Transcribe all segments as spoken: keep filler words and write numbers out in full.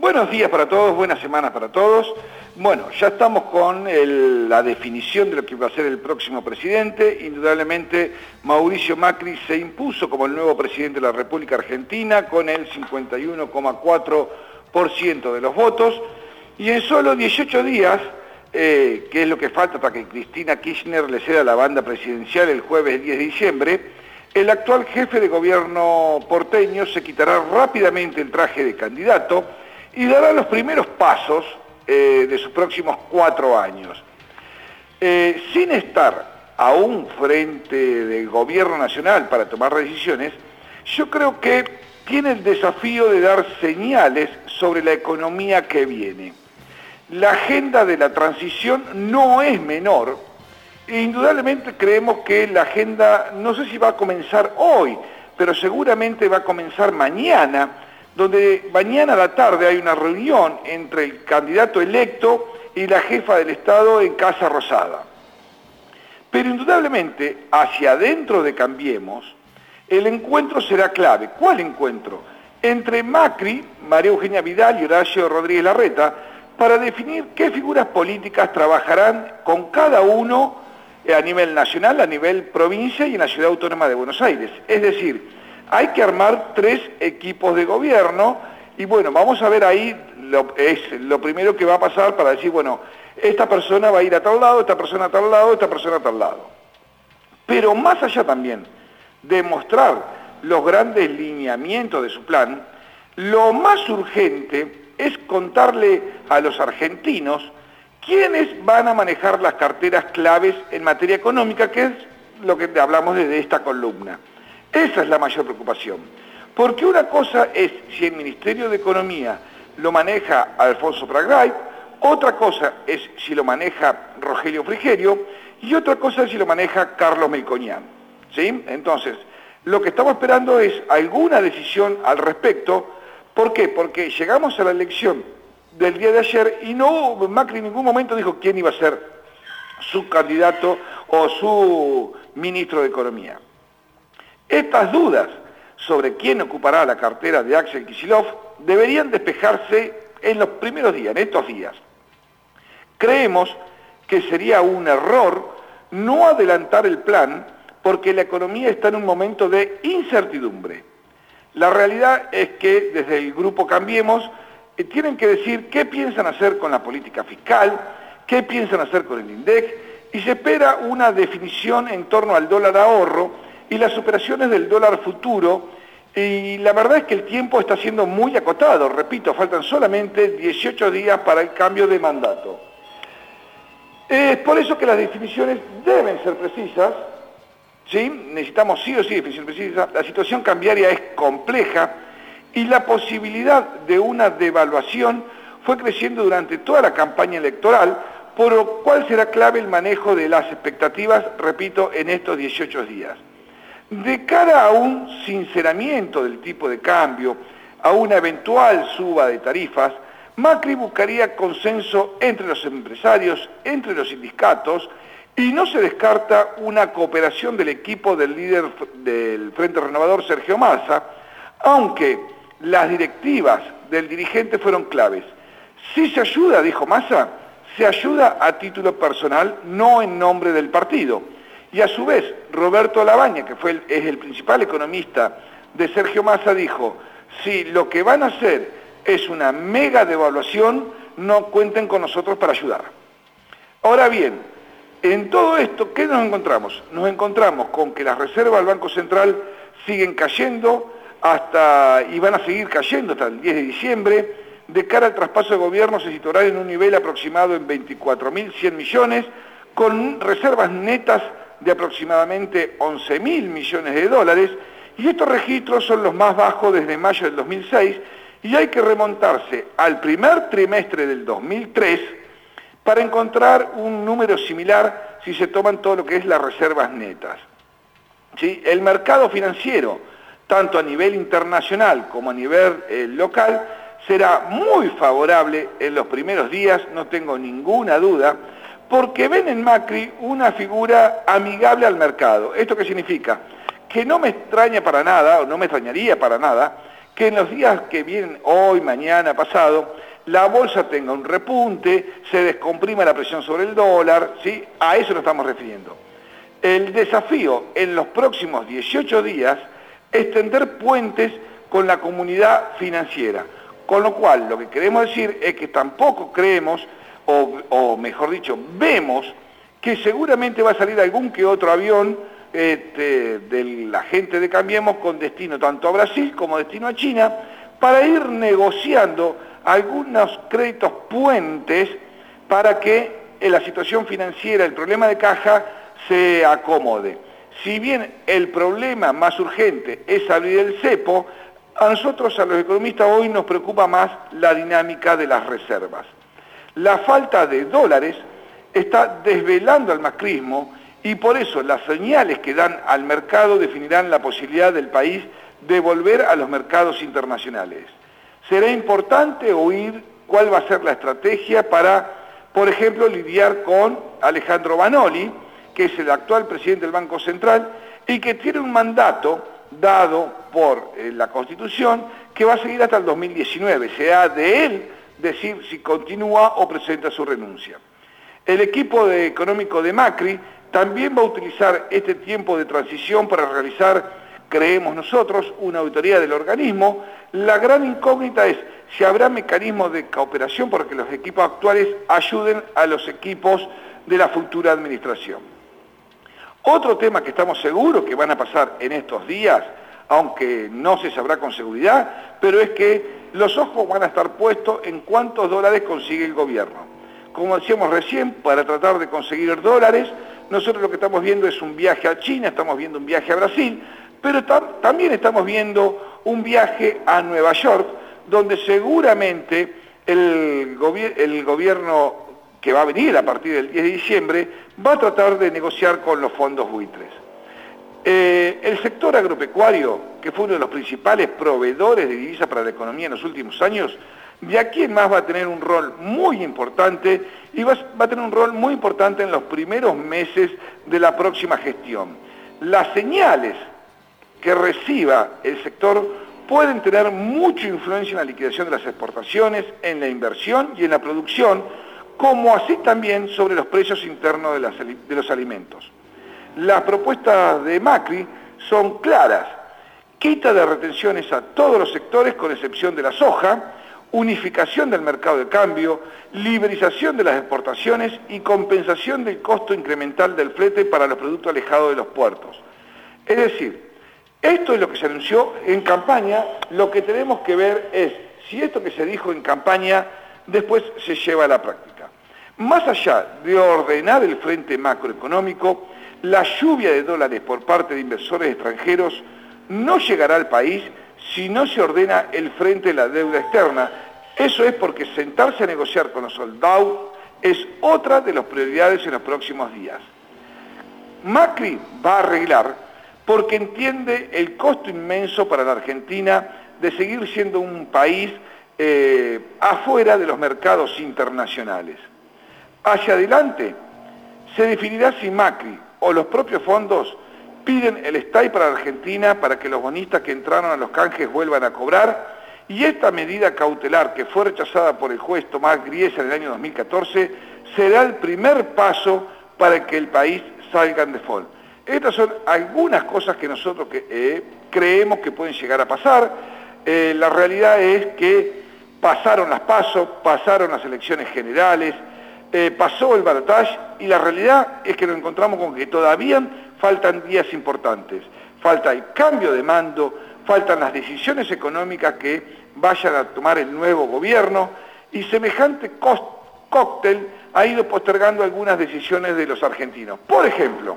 Buenos días para todos, buenas semanas para todos. Bueno, ya estamos con el, la definición de lo que va a ser el próximo presidente. Indudablemente Mauricio Macri se impuso como el nuevo presidente de la República Argentina con el cincuenta y uno coma cuatro por ciento de los votos. Y en solo dieciocho días, eh, que es lo que falta para que Cristina Kirchner le ceda la banda presidencial el jueves diez de diciembre, el actual jefe de gobierno porteño se quitará rápidamente el traje de candidato y dará los primeros pasos eh, de sus próximos cuatro años. Eh, sin estar aún frente del gobierno nacional para tomar decisiones, yo creo que tiene el desafío de dar señales sobre la economía que viene. La agenda de la transición no es menor. Indudablemente creemos que la agenda, no sé si va a comenzar hoy, pero seguramente va a comenzar mañana, donde mañana a la tarde hay una reunión entre el candidato electo y la jefa del Estado en Casa Rosada. Pero indudablemente, hacia adentro de Cambiemos, el encuentro será clave. ¿Cuál encuentro? Entre Macri, María Eugenia Vidal y Horacio Rodríguez Larreta, para definir qué figuras políticas trabajarán con cada uno a nivel nacional, a nivel provincia y en la Ciudad Autónoma de Buenos Aires. Es decir, hay que armar tres equipos de gobierno y bueno, vamos a ver ahí, lo, es lo primero que va a pasar para decir, bueno, esta persona va a ir a tal lado, esta persona a tal lado, esta persona a tal lado. Pero más allá también de mostrar los grandes lineamientos de su plan, lo más urgente es contarle a los argentinos quiénes van a manejar las carteras claves en materia económica, que es lo que hablamos desde esta columna. Esa es la mayor preocupación, porque una cosa es si el Ministerio de Economía lo maneja Alfonso Prat, otra cosa es si lo maneja Rogelio Frigerio y otra cosa es si lo maneja Carlos Melconian, ¿sí? Entonces, lo que estamos esperando es alguna decisión al respecto. ¿Por qué? Porque llegamos a la elección del día de ayer y no Macri en ningún momento dijo quién iba a ser su candidato o su ministro de Economía. Estas dudas sobre quién ocupará la cartera de Axel Kicillof deberían despejarse en los primeros días, en estos días. Creemos que sería un error no adelantar el plan porque la economía está en un momento de incertidumbre. La realidad es que desde el grupo Cambiemos eh, tienen que decir qué piensan hacer con la política fiscal, qué piensan hacer con el INDEC, y se espera una definición en torno al dólar ahorro y las operaciones del dólar futuro, y la verdad es que el tiempo está siendo muy acotado, repito, faltan solamente dieciocho días para el cambio de mandato. Es por eso que las definiciones deben ser precisas, ¿sí? Necesitamos sí o sí definiciones precisas, la situación cambiaria es compleja y la posibilidad de una devaluación fue creciendo durante toda la campaña electoral, por lo cual será clave el manejo de las expectativas, repito, en estos dieciocho días. De cara a un sinceramiento del tipo de cambio, a una eventual suba de tarifas, Macri buscaría consenso entre los empresarios, entre los sindicatos, y no se descarta una cooperación del equipo del líder del Frente Renovador, Sergio Massa, aunque las directivas del dirigente fueron claves. Si se ayuda, dijo Massa, se ayuda a título personal, no en nombre del partido. Y a su vez, Roberto Labaña, que fue el, es el principal economista de Sergio Massa, dijo, si lo que van a hacer es una mega devaluación, no cuenten con nosotros para ayudar. Ahora bien, en todo esto, ¿qué nos encontramos? Nos encontramos con que las reservas del Banco Central siguen cayendo hasta, y van a seguir cayendo hasta el diez de diciembre. De cara al traspaso de gobierno se situará en un nivel aproximado en veinticuatro mil cien millones, con reservas netas de aproximadamente once mil millones de dólares, y estos registros son los más bajos desde mayo del dos mil seis, y hay que remontarse al primer trimestre del dos mil tres para encontrar un número similar si se toman todo lo que es las reservas netas. ¿Sí? El mercado financiero, tanto a nivel internacional como a nivel eh, local, será muy favorable en los primeros días, no tengo ninguna duda, porque ven en Macri una figura amigable al mercado. ¿Esto qué significa? Que no me extraña para nada, o no me extrañaría para nada, que en los días que vienen, hoy, mañana, pasado, la bolsa tenga un repunte, se descomprima la presión sobre el dólar, ¿sí? A eso nos estamos refiriendo. El desafío en los próximos dieciocho días es tender puentes con la comunidad financiera, con lo cual lo que queremos decir es que tampoco creemos, o, o mejor dicho, vemos que seguramente va a salir algún que otro avión este, de la gente de Cambiemos con destino tanto a Brasil como destino a China, para ir negociando algunos créditos puentes para que en la situación financiera, el problema de caja, se acomode. Si bien el problema más urgente es abrir el cepo, a nosotros, a los economistas, hoy nos preocupa más la dinámica de las reservas. La falta de dólares está desvelando al macrismo y por eso las señales que dan al mercado definirán la posibilidad del país de volver a los mercados internacionales. Será importante oír cuál va a ser la estrategia para, por ejemplo, lidiar con Alejandro Vanoli, que es el actual presidente del Banco Central y que tiene un mandato dado por eh, la Constitución que va a seguir hasta el dos mil diecinueve. Será de él decir si continúa o presenta su renuncia. El equipo de económico de Macri también va a utilizar este tiempo de transición para realizar, creemos nosotros, una auditoría del organismo. La gran incógnita es si habrá mecanismos de cooperación para que los equipos actuales ayuden a los equipos de la futura administración. Otro tema que estamos seguros que van a pasar en estos días, aunque no se sabrá con seguridad, pero es que los ojos van a estar puestos en cuántos dólares consigue el gobierno. Como decíamos recién, para tratar de conseguir dólares, nosotros lo que estamos viendo es un viaje a China, estamos viendo un viaje a Brasil, pero tam- también estamos viendo un viaje a Nueva York, donde seguramente el, gobi- el gobierno que va a venir a partir del diez de diciembre, va a tratar de negociar con los fondos buitres. Eh, el sector agropecuario, que fue uno de los principales proveedores de divisas para la economía en los últimos años, de aquí en más va a tener un rol muy importante y va, va a tener un rol muy importante en los primeros meses de la próxima gestión. Las señales que reciba el sector pueden tener mucha influencia en la liquidación de las exportaciones, en la inversión y en la producción, como así también sobre los precios internos de, las, de los alimentos. Las propuestas de Macri son claras: quita de retenciones a todos los sectores con excepción de la soja, unificación del mercado de cambio, liberalización de las exportaciones y compensación del costo incremental del flete para los productos alejados de los puertos. Es decir, esto es lo que se anunció en campaña. Lo que tenemos que ver es si esto que se dijo en campaña después se lleva a la práctica. Más allá de ordenar el frente macroeconómico, la lluvia de dólares por parte de inversores extranjeros no llegará al país si no se ordena el frente de la deuda externa. Eso es porque sentarse a negociar con los soldados es otra de las prioridades en los próximos días. Macri va a arreglar porque entiende el costo inmenso para la Argentina de seguir siendo un país eh, afuera de los mercados internacionales. Hacia adelante se definirá si Macri o los propios fondos piden el S T A I para la Argentina para que los bonistas que entraron a los canjes vuelvan a cobrar, y esta medida cautelar que fue rechazada por el juez Tomás Griesa en el año dos mil catorce será el primer paso para que el país salga en default. Estas son algunas cosas que nosotros que, eh, creemos que pueden llegar a pasar. Eh, la realidad es que pasaron las PASO, pasaron las elecciones generales, Eh, pasó el balotaje y la realidad es que nos encontramos con que todavía faltan días importantes. Falta el cambio de mando, faltan las decisiones económicas que vayan a tomar el nuevo gobierno y semejante cóctel ha ido postergando algunas decisiones de los argentinos. Por ejemplo,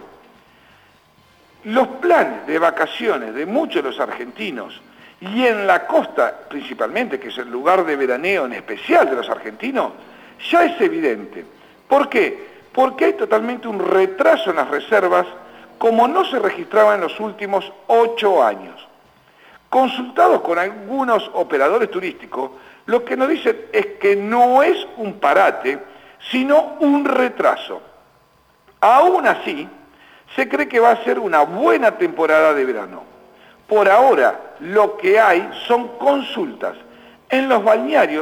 los planes de vacaciones de muchos de los argentinos y en la costa principalmente, que es el lugar de veraneo en especial de los argentinos, ya es evidente. ¿Por qué? Porque hay totalmente un retraso en las reservas como no se registraba en los últimos ocho años. Consultados con algunos operadores turísticos, lo que nos dicen es que no es un parate, sino un retraso. Aún así, se cree que va a ser una buena temporada de verano. Por ahora, lo que hay son consultas. En los balnearios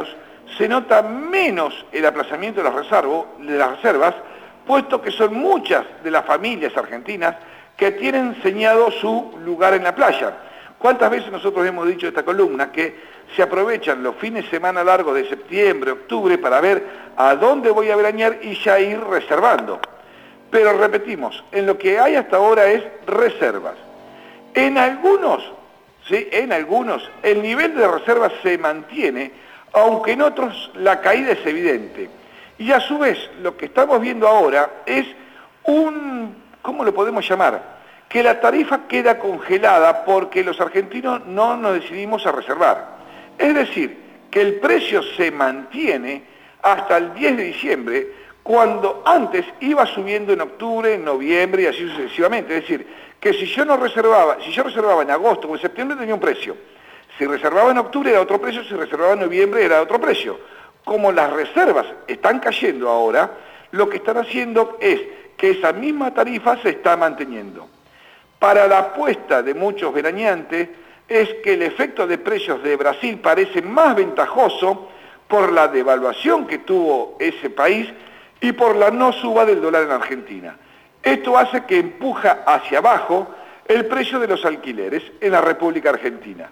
se nota menos el aplazamiento de las, reservo, de las reservas, puesto que son muchas de las familias argentinas que tienen señado su lugar en la playa. ¿Cuántas veces nosotros hemos dicho en esta columna que se aprovechan los fines de semana largos de septiembre, octubre, para ver a dónde voy a veranear y ya ir reservando? Pero repetimos, en lo que hay hasta ahora es reservas. En algunos, ¿sí? En algunos, el nivel de reservas se mantiene, aunque en otros la caída es evidente. Y a su vez, lo que estamos viendo ahora es un, ¿cómo lo podemos llamar? Que la tarifa queda congelada porque los argentinos no nos decidimos a reservar. Es decir, que el precio se mantiene hasta el diez de diciembre, cuando antes iba subiendo en octubre, en noviembre y así sucesivamente. Es decir, que si yo no reservaba, si yo reservaba en agosto o en septiembre tenía un precio. Si reservaba en octubre era otro precio, si reservaba en noviembre era otro precio. Como las reservas están cayendo ahora, lo que están haciendo es que esa misma tarifa se está manteniendo. Para la apuesta de muchos veraneantes es que el efecto de precios de Brasil parece más ventajoso por la devaluación que tuvo ese país y por la no suba del dólar en Argentina. Esto hace que empuja hacia abajo el precio de los alquileres en la República Argentina.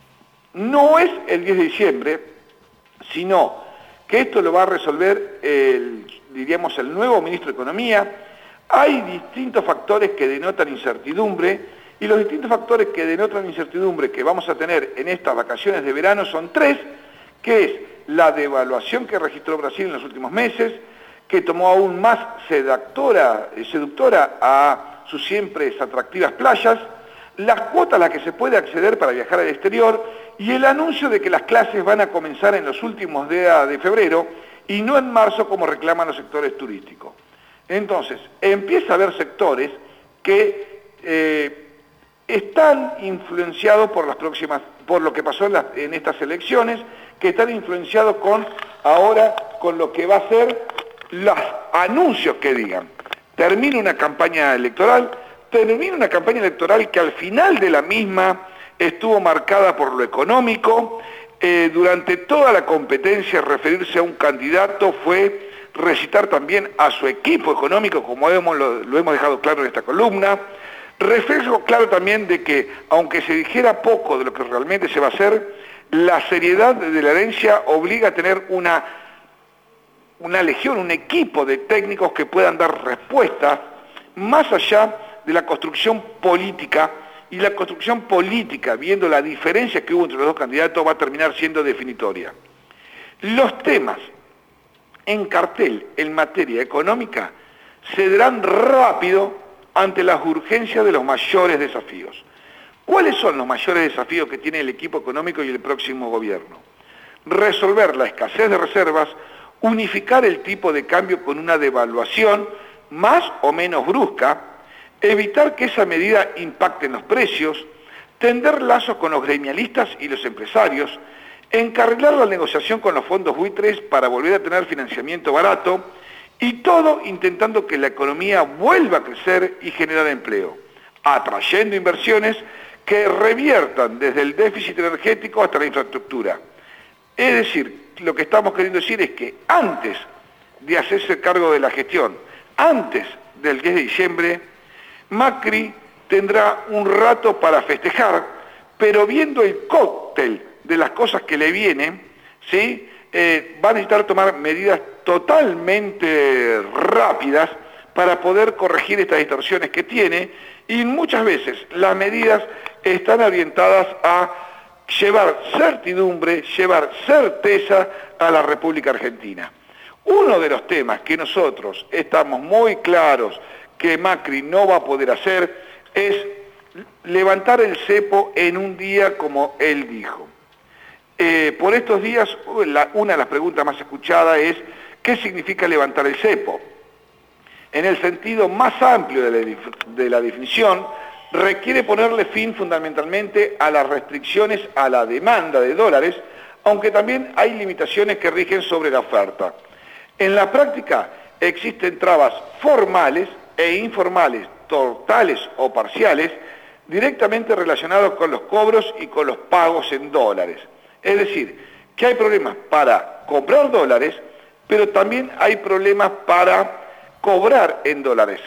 No es el diez de diciembre, sino que esto lo va a resolver, el, diríamos, el nuevo ministro de Economía. Hay distintos factores que denotan incertidumbre, y los distintos factores que denotan incertidumbre que vamos a tener en estas vacaciones de verano son tres, que es la devaluación que registró Brasil en los últimos meses, que tomó aún más seductora, seductora a sus siempre atractivas playas, las cuotas a las que se puede acceder para viajar al exterior y el anuncio de que las clases van a comenzar en los últimos días de febrero y no en marzo como reclaman los sectores turísticos. Entonces, empieza a haber sectores que eh, están influenciados por las próximas, por lo que pasó en, las, en estas elecciones, que están influenciados con ahora con lo que va a ser los anuncios que digan. Termina una campaña electoral, termina una campaña electoral que al final de la misma estuvo marcada por lo económico. Eh, durante toda la competencia referirse a un candidato fue recitar también a su equipo económico, como hemos, lo, lo hemos dejado claro en esta columna. Reflejo claro también de que, aunque se dijera poco de lo que realmente se va a hacer, la seriedad de la herencia obliga a tener una, una legión, un equipo de técnicos que puedan dar respuesta más allá de la construcción política, y la construcción política, viendo la diferencia que hubo entre los dos candidatos, va a terminar siendo definitoria. Los temas en cartel en materia económica cederán rápido ante las urgencias de los mayores desafíos. ¿Cuáles son los mayores desafíos que tiene el equipo económico y el próximo gobierno? Resolver la escasez de reservas, unificar el tipo de cambio con una devaluación más o menos brusca, evitar que esa medida impacte en los precios, tender lazos con los gremialistas y los empresarios, encarrilar la negociación con los fondos buitres para volver a tener financiamiento barato, y todo intentando que la economía vuelva a crecer y generar empleo, atrayendo inversiones que reviertan desde el déficit energético hasta la infraestructura. Es decir, lo que estamos queriendo decir es que antes de hacerse cargo de la gestión, antes del diez de diciembre, Macri tendrá un rato para festejar, pero viendo el cóctel de las cosas que le vienen, ¿sí? Eh, va a necesitar tomar medidas totalmente rápidas para poder corregir estas distorsiones que tiene, y muchas veces las medidas están orientadas a llevar certidumbre, llevar certeza a la República Argentina. Uno de los temas que nosotros estamos muy claros que Macri no va a poder hacer es levantar el cepo en un día como él dijo. Eh, por estos días, la, una de las preguntas más escuchadas es ¿qué significa levantar el cepo? En el sentido más amplio de la, de la definición, requiere ponerle fin fundamentalmente a las restricciones a la demanda de dólares, aunque también hay limitaciones que rigen sobre la oferta. En la práctica existen trabas formales e informales, totales o parciales, directamente relacionados con los cobros y con los pagos en dólares. Es decir, que hay problemas para comprar dólares, pero también hay problemas para cobrar en dólares.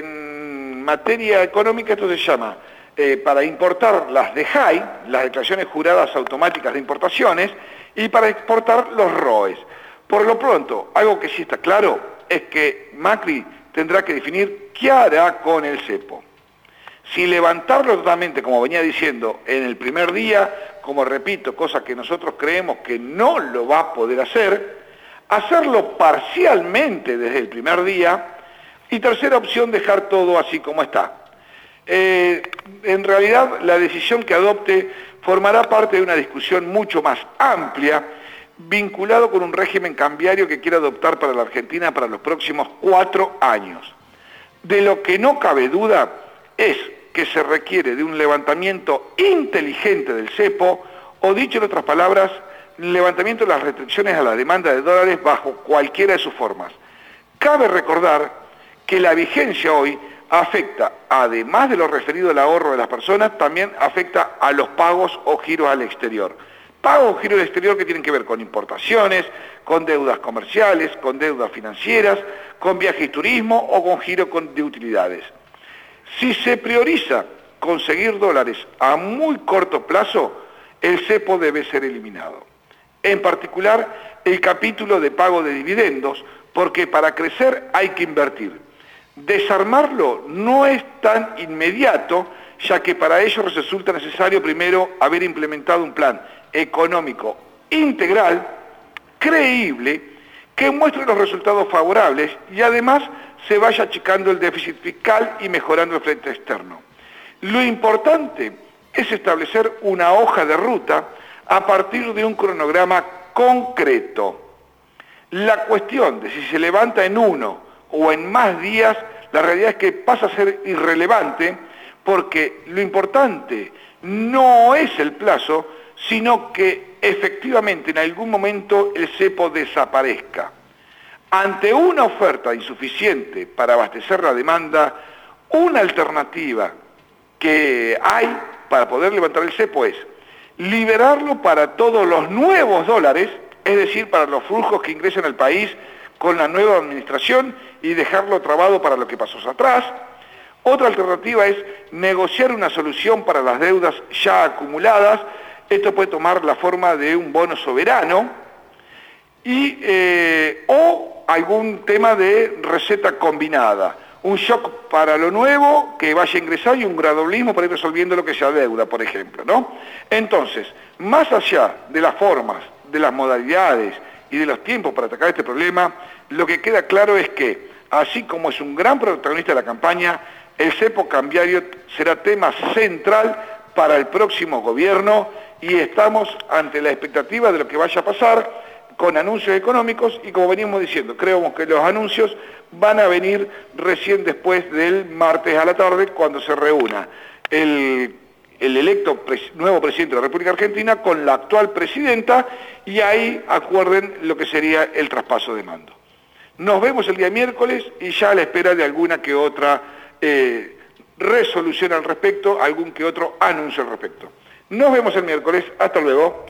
En materia económica esto se llama, eh, para importar las D E J A I, las declaraciones juradas automáticas de importaciones, y para exportar los R O E S. Por lo pronto, algo que sí está claro es que Macri tendrá que definir qué hará con el cepo. Si levantarlo totalmente, como venía diciendo, en el primer día, como repito, cosa que nosotros creemos que no lo va a poder hacer, hacerlo parcialmente desde el primer día, y tercera opción, dejar todo así como está. Eh, en realidad, la decisión que adopte formará parte de una discusión mucho más amplia, vinculado con un régimen cambiario que quiere adoptar para la Argentina para los próximos cuatro años. De lo que no cabe duda es que se requiere de un levantamiento inteligente del cepo, o dicho en otras palabras, levantamiento de las restricciones a la demanda de dólares bajo cualquiera de sus formas. Cabe recordar que la vigencia hoy afecta, además de lo referido al ahorro de las personas, también afecta a los pagos o giros al exterior. Pagos o giros al exterior que tienen que ver con importaciones, con deudas comerciales, con deudas financieras, con viajes y turismo o con giro de utilidades. Si se prioriza conseguir dólares a muy corto plazo, el cepo debe ser eliminado. En particular, el capítulo de pago de dividendos, porque para crecer hay que invertir. Desarmarlo no es tan inmediato, ya que para ello resulta necesario primero haber implementado un plan económico integral, creíble, que muestre los resultados favorables y además se vaya achicando el déficit fiscal y mejorando el frente externo. Lo importante es establecer una hoja de ruta a partir de un cronograma concreto. La cuestión de si se levanta en uno o en más días, la realidad es que pasa a ser irrelevante, porque lo importante no es el plazo, sino que efectivamente en algún momento el cepo desaparezca. Ante una oferta insuficiente para abastecer la demanda, una alternativa que hay para poder levantar el cepo es liberarlo para todos los nuevos dólares, es decir, para los flujos que ingresan al país con la nueva administración, y dejarlo trabado para lo que pasó atrás. Otra alternativa es negociar una solución para las deudas ya acumuladas. Esto puede tomar la forma de un bono soberano y, eh, o algún tema de receta combinada. Un shock para lo nuevo que vaya a ingresar y un gradualismo para ir resolviendo lo que sea deuda, por ejemplo, ¿no? Entonces, más allá de las formas, de las modalidades y de los tiempos para atacar este problema, lo que queda claro es que, así como es un gran protagonista de la campaña, el cepo cambiario será tema central para el próximo gobierno, y estamos ante la expectativa de lo que vaya a pasar con anuncios económicos, y como venimos diciendo, creemos que los anuncios van a venir recién después del martes a la tarde, cuando se reúna el, el electo pres, nuevo presidente de la República Argentina con la actual presidenta, y ahí acuerden lo que sería el traspaso de mando. Nos vemos el día miércoles y ya a la espera de alguna que otra eh, resolución al respecto, algún que otro anuncio al respecto. Nos vemos el miércoles, hasta luego.